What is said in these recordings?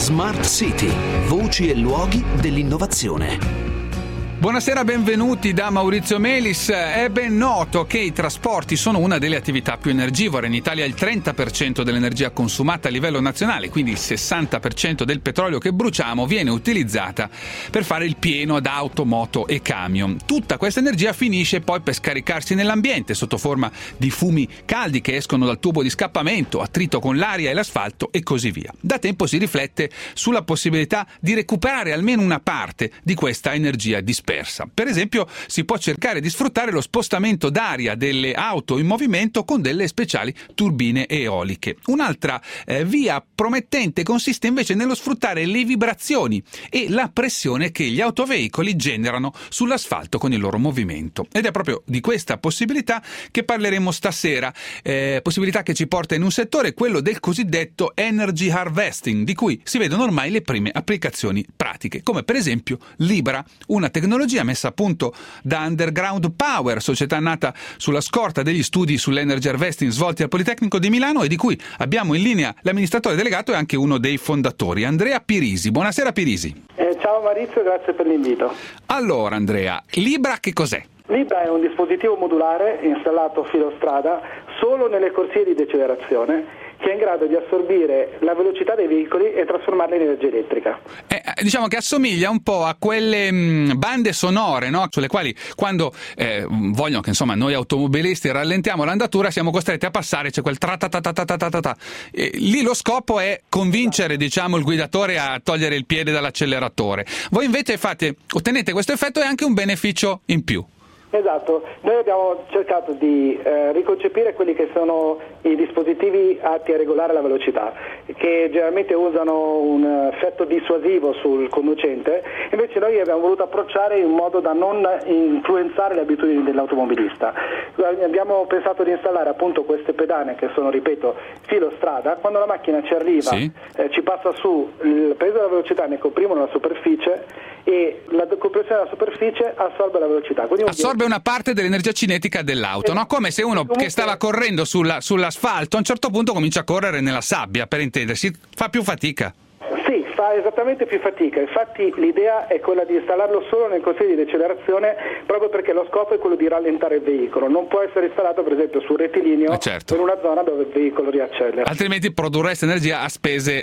Smart City, voci e luoghi dell'innovazione. Buonasera, benvenuti da Maurizio Melis. È ben noto che i trasporti sono una delle attività più energivore. In Italia il 30% dell'energia consumata a livello nazionale, quindi il 60% del petrolio che bruciamo, viene utilizzata per fare il pieno ad auto, moto e camion. Tutta questa energia finisce poi per scaricarsi nell'ambiente sotto forma di fumi caldi che escono dal tubo di scappamento, attrito con l'aria e l'asfalto e così via. Da tempo si riflette sulla possibilità di recuperare almeno una parte di questa energia dispersa. Per esempio, si può cercare di sfruttare lo spostamento d'aria delle auto in movimento con delle speciali turbine eoliche. Un'altra via promettente consiste invece nello sfruttare le vibrazioni e la pressione che gli autoveicoli generano sull'asfalto con il loro movimento. Ed è proprio di questa possibilità che parleremo stasera, possibilità che ci porta in un settore, quello del cosiddetto energy harvesting, di cui si vedono ormai le prime applicazioni pratiche, come per esempio Libra, una tecnologia messa a punto da Underground Power, società nata sulla scorta degli studi sull'energy harvesting svolti al Politecnico di Milano e di cui abbiamo in linea l'amministratore delegato e anche uno dei fondatori, Andrea Pirisi. Buonasera Pirisi. Ciao Maurizio, grazie per l'invito. Allora Andrea, Libra che cos'è? Libra è un dispositivo modulare installato filo strada solo nelle corsie di decelerazione, che è in grado di assorbire la velocità dei veicoli e trasformarla in energia elettrica. Diciamo che assomiglia un po' a quelle bande sonore, no? Sulle quali quando vogliono che insomma noi automobilisti rallentiamo l'andatura siamo costretti a passare, c'è quel tra-ta-ta-ta-ta-ta-ta-ta. Lì lo scopo è convincere, diciamo, il guidatore a togliere il piede dall'acceleratore. Voi invece ottenete questo effetto e anche un beneficio in più. Esatto, noi abbiamo cercato di riconcepire quelli che sono i dispositivi atti a regolare la velocità, che generalmente usano un effetto dissuasivo sul conducente, invece noi abbiamo voluto approcciare in modo da non influenzare le abitudini dell'automobilista. Abbiamo pensato di installare appunto queste pedane che sono, ripeto, filo strada. Quando la macchina ci arriva, sì, ci passa su, il peso della velocità ne comprimono la superficie e la compressione della superficie assorbe la velocità. Quindi assorbe una parte dell'energia cinetica dell'auto, no? Come se uno che stava correndo sull'asfalto a un certo punto comincia a correre nella sabbia, per intendersi, fa più fatica. Sì, fa esattamente più fatica. Infatti l'idea è quella di installarlo solo nel consiglio di decelerazione, proprio perché lo scopo è quello di rallentare il veicolo. Non può essere installato per esempio sul rettilineo, certo, in una zona dove il veicolo riaccelera. Altrimenti produrreste energia a spese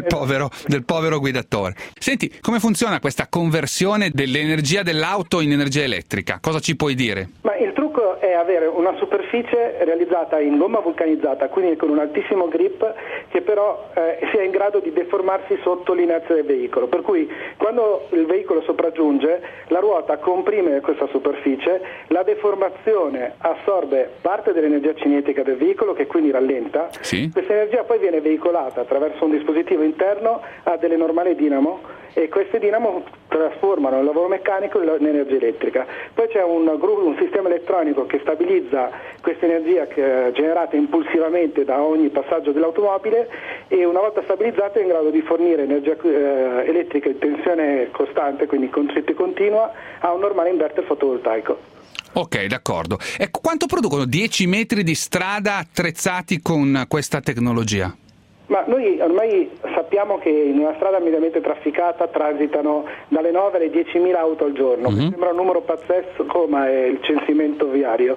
del povero guidatore. Senti, come funziona questa conversione dell'energia dell'auto in energia elettrica? Cosa ci puoi dire? Ma il trucco è avere una superficie realizzata in gomma vulcanizzata, quindi con un altissimo grip, che però sia in grado di deformarsi sotto l'inerzia del veicolo, per cui quando il veicolo sopraggiunge la ruota comprime questa superficie, la deformazione assorbe parte dell'energia cinetica del veicolo che quindi rallenta, sì, questa energia poi viene veicolata attraverso un dispositivo interno a delle normali dinamo e queste dinamo trasformano il lavoro meccanico in energia elettrica. Poi c'è un sistema elettronico che stabilizza questa energia generata impulsivamente da ogni passaggio dell'automobile e una volta stabilizzata è in grado di fornire energia elettrica in tensione costante, quindi corrente continua, a un normale inverter fotovoltaico. Ok, d'accordo. Ecco, quanto producono 10 metri di strada attrezzati con questa tecnologia? Ma noi ormai sappiamo che in una strada mediamente trafficata dalle 9 alle 10.000 auto al giorno, che sembra un numero pazzesco, ma è il censimento viario,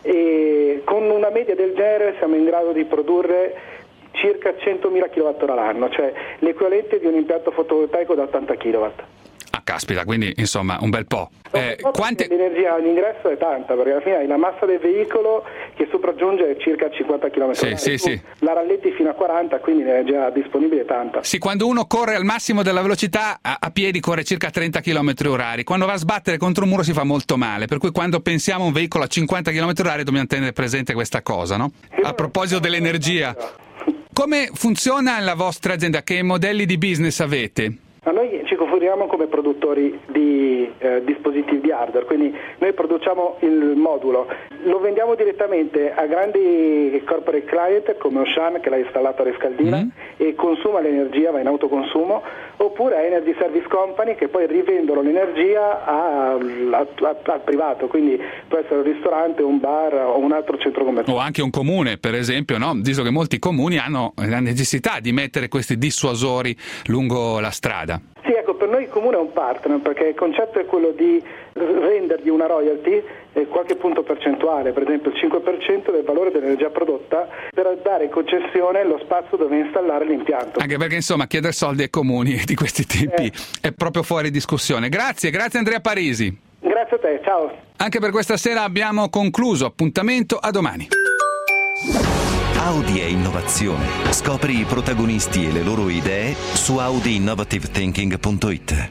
e con una media del genere siamo in grado di produrre circa 100.000 kWh l'anno, cioè l'equivalente di un impianto fotovoltaico da 80 kW. Ah, caspita, quindi insomma un bel po'. L'energia all'ingresso è tanta, perché alla fine la massa del veicolo che sopraggiunge circa 50 km. Sì. La rallenti fino a 40, quindi l'energia disponibile è tanta. Sì, quando uno corre al massimo della velocità a piedi corre circa 30 km/h. Quando va a sbattere contro un muro si fa molto male, per cui quando pensiamo a un veicolo a 50 km/h dobbiamo tenere presente questa cosa, no? A proposito dell'energia, come funziona la vostra azienda? Che modelli di business avete? Ma noi ci configuriamo come produttori di dispositivi di hardware, quindi noi produciamo il modulo, lo vendiamo direttamente a grandi corporate client come Ocean, che l'ha installato a Rescaldina, e consuma l'energia, va in autoconsumo, oppure a Energy Service Company che poi rivendono l'energia al privato, quindi può essere un ristorante, un bar o un altro centro commerciale. O anche un comune, per esempio, no? Visto che molti comuni hanno la necessità di mettere questi dissuasori lungo la strada. Sì, ecco, per noi il comune è un partner, perché il concetto è quello di rendergli una royalty qualche punto percentuale, per esempio il 5% del valore dell'energia prodotta, per dare in concessione lo spazio dove installare l'impianto. Anche perché insomma chiedere soldi ai comuni di questi tempi è proprio fuori discussione. Grazie Andrea Parisi. Grazie a te, ciao. Anche per questa sera abbiamo concluso, appuntamento a domani. Audi e innovazione. Scopri i protagonisti e le loro idee su audiinnovativethinking.it.